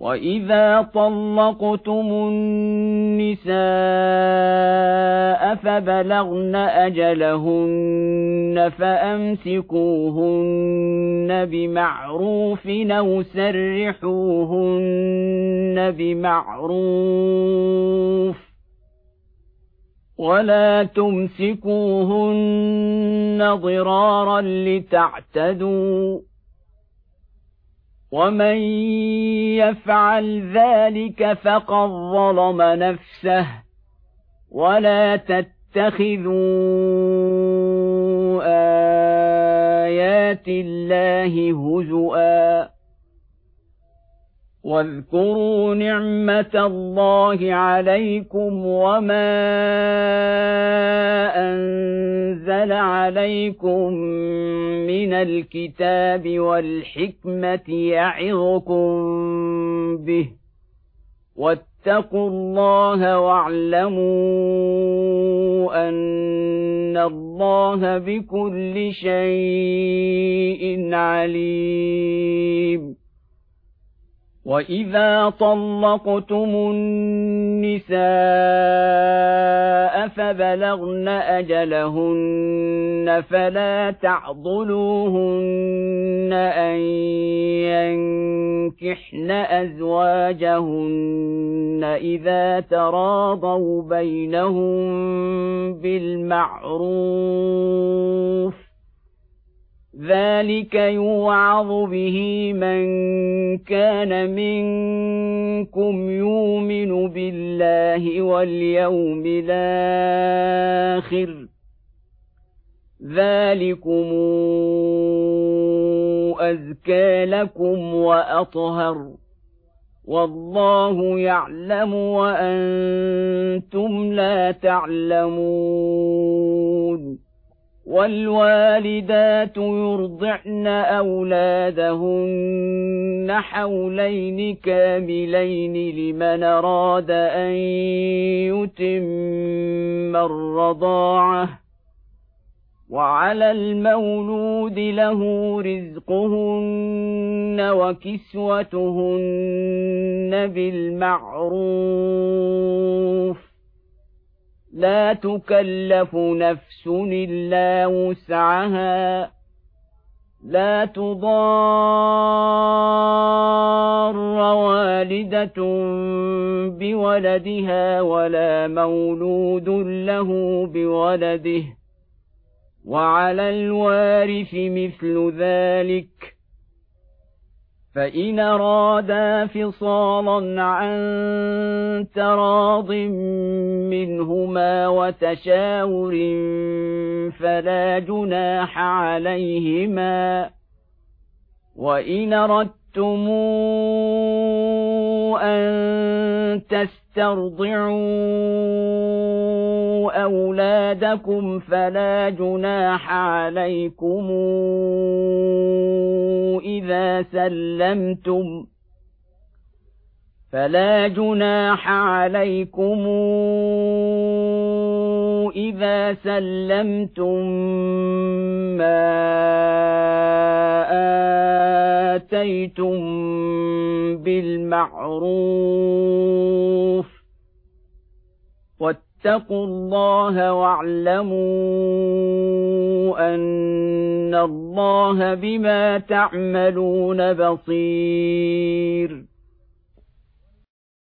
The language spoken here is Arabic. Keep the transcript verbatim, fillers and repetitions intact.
وإذا طلقتم النساء فبلغن أجلهن فأمسكوهن بمعروف أو سرحوهن بمعروف ولا تمسكوهن ضرارا لتعتدوا ومن يفعل ذلك فقد ظلم نفسه ولا تتخذوا آيات الله هزؤا واذكروا نعمة الله عليكم وما أنزل عليكم من الكتاب والحكمة يعظكم به واتقوا الله واعلموا أن الله بكل شيء عليم وإذا طلقتم النساء فبلغن أجلهن فلا تعضلوهن أن ينكحن أزواجهن إذا تراضوا بينهم بالمعروف ذلك يوعظ به من كان منكم يؤمن بالله واليوم الآخر ذلكم أزكى لكم وأطهر والله يعلم وأنتم لا تعلمون والوالدات يرضعن أولادهن حولين كاملين لمن أراد أن يتم الرضاعة وعلى المولود له رزقهن وكسوتهن بالمعروف لا تكلف نفس إلا وسعها لا تضار والدة بولدها ولا مولود له بولده وعلى الوارث مثل ذلك فإن أرادا فصالا عن تراض منهما وتشاور فلا جناح عليهما وإن أردتم أن تسترضعوا أولادكم فلا جناح عليكم إذا سلمتم فلا جناح عليكم إذا سلمتم ما آتيتم بالمعروف واتقوا الله واعلموا أن الله بما تعملون بصير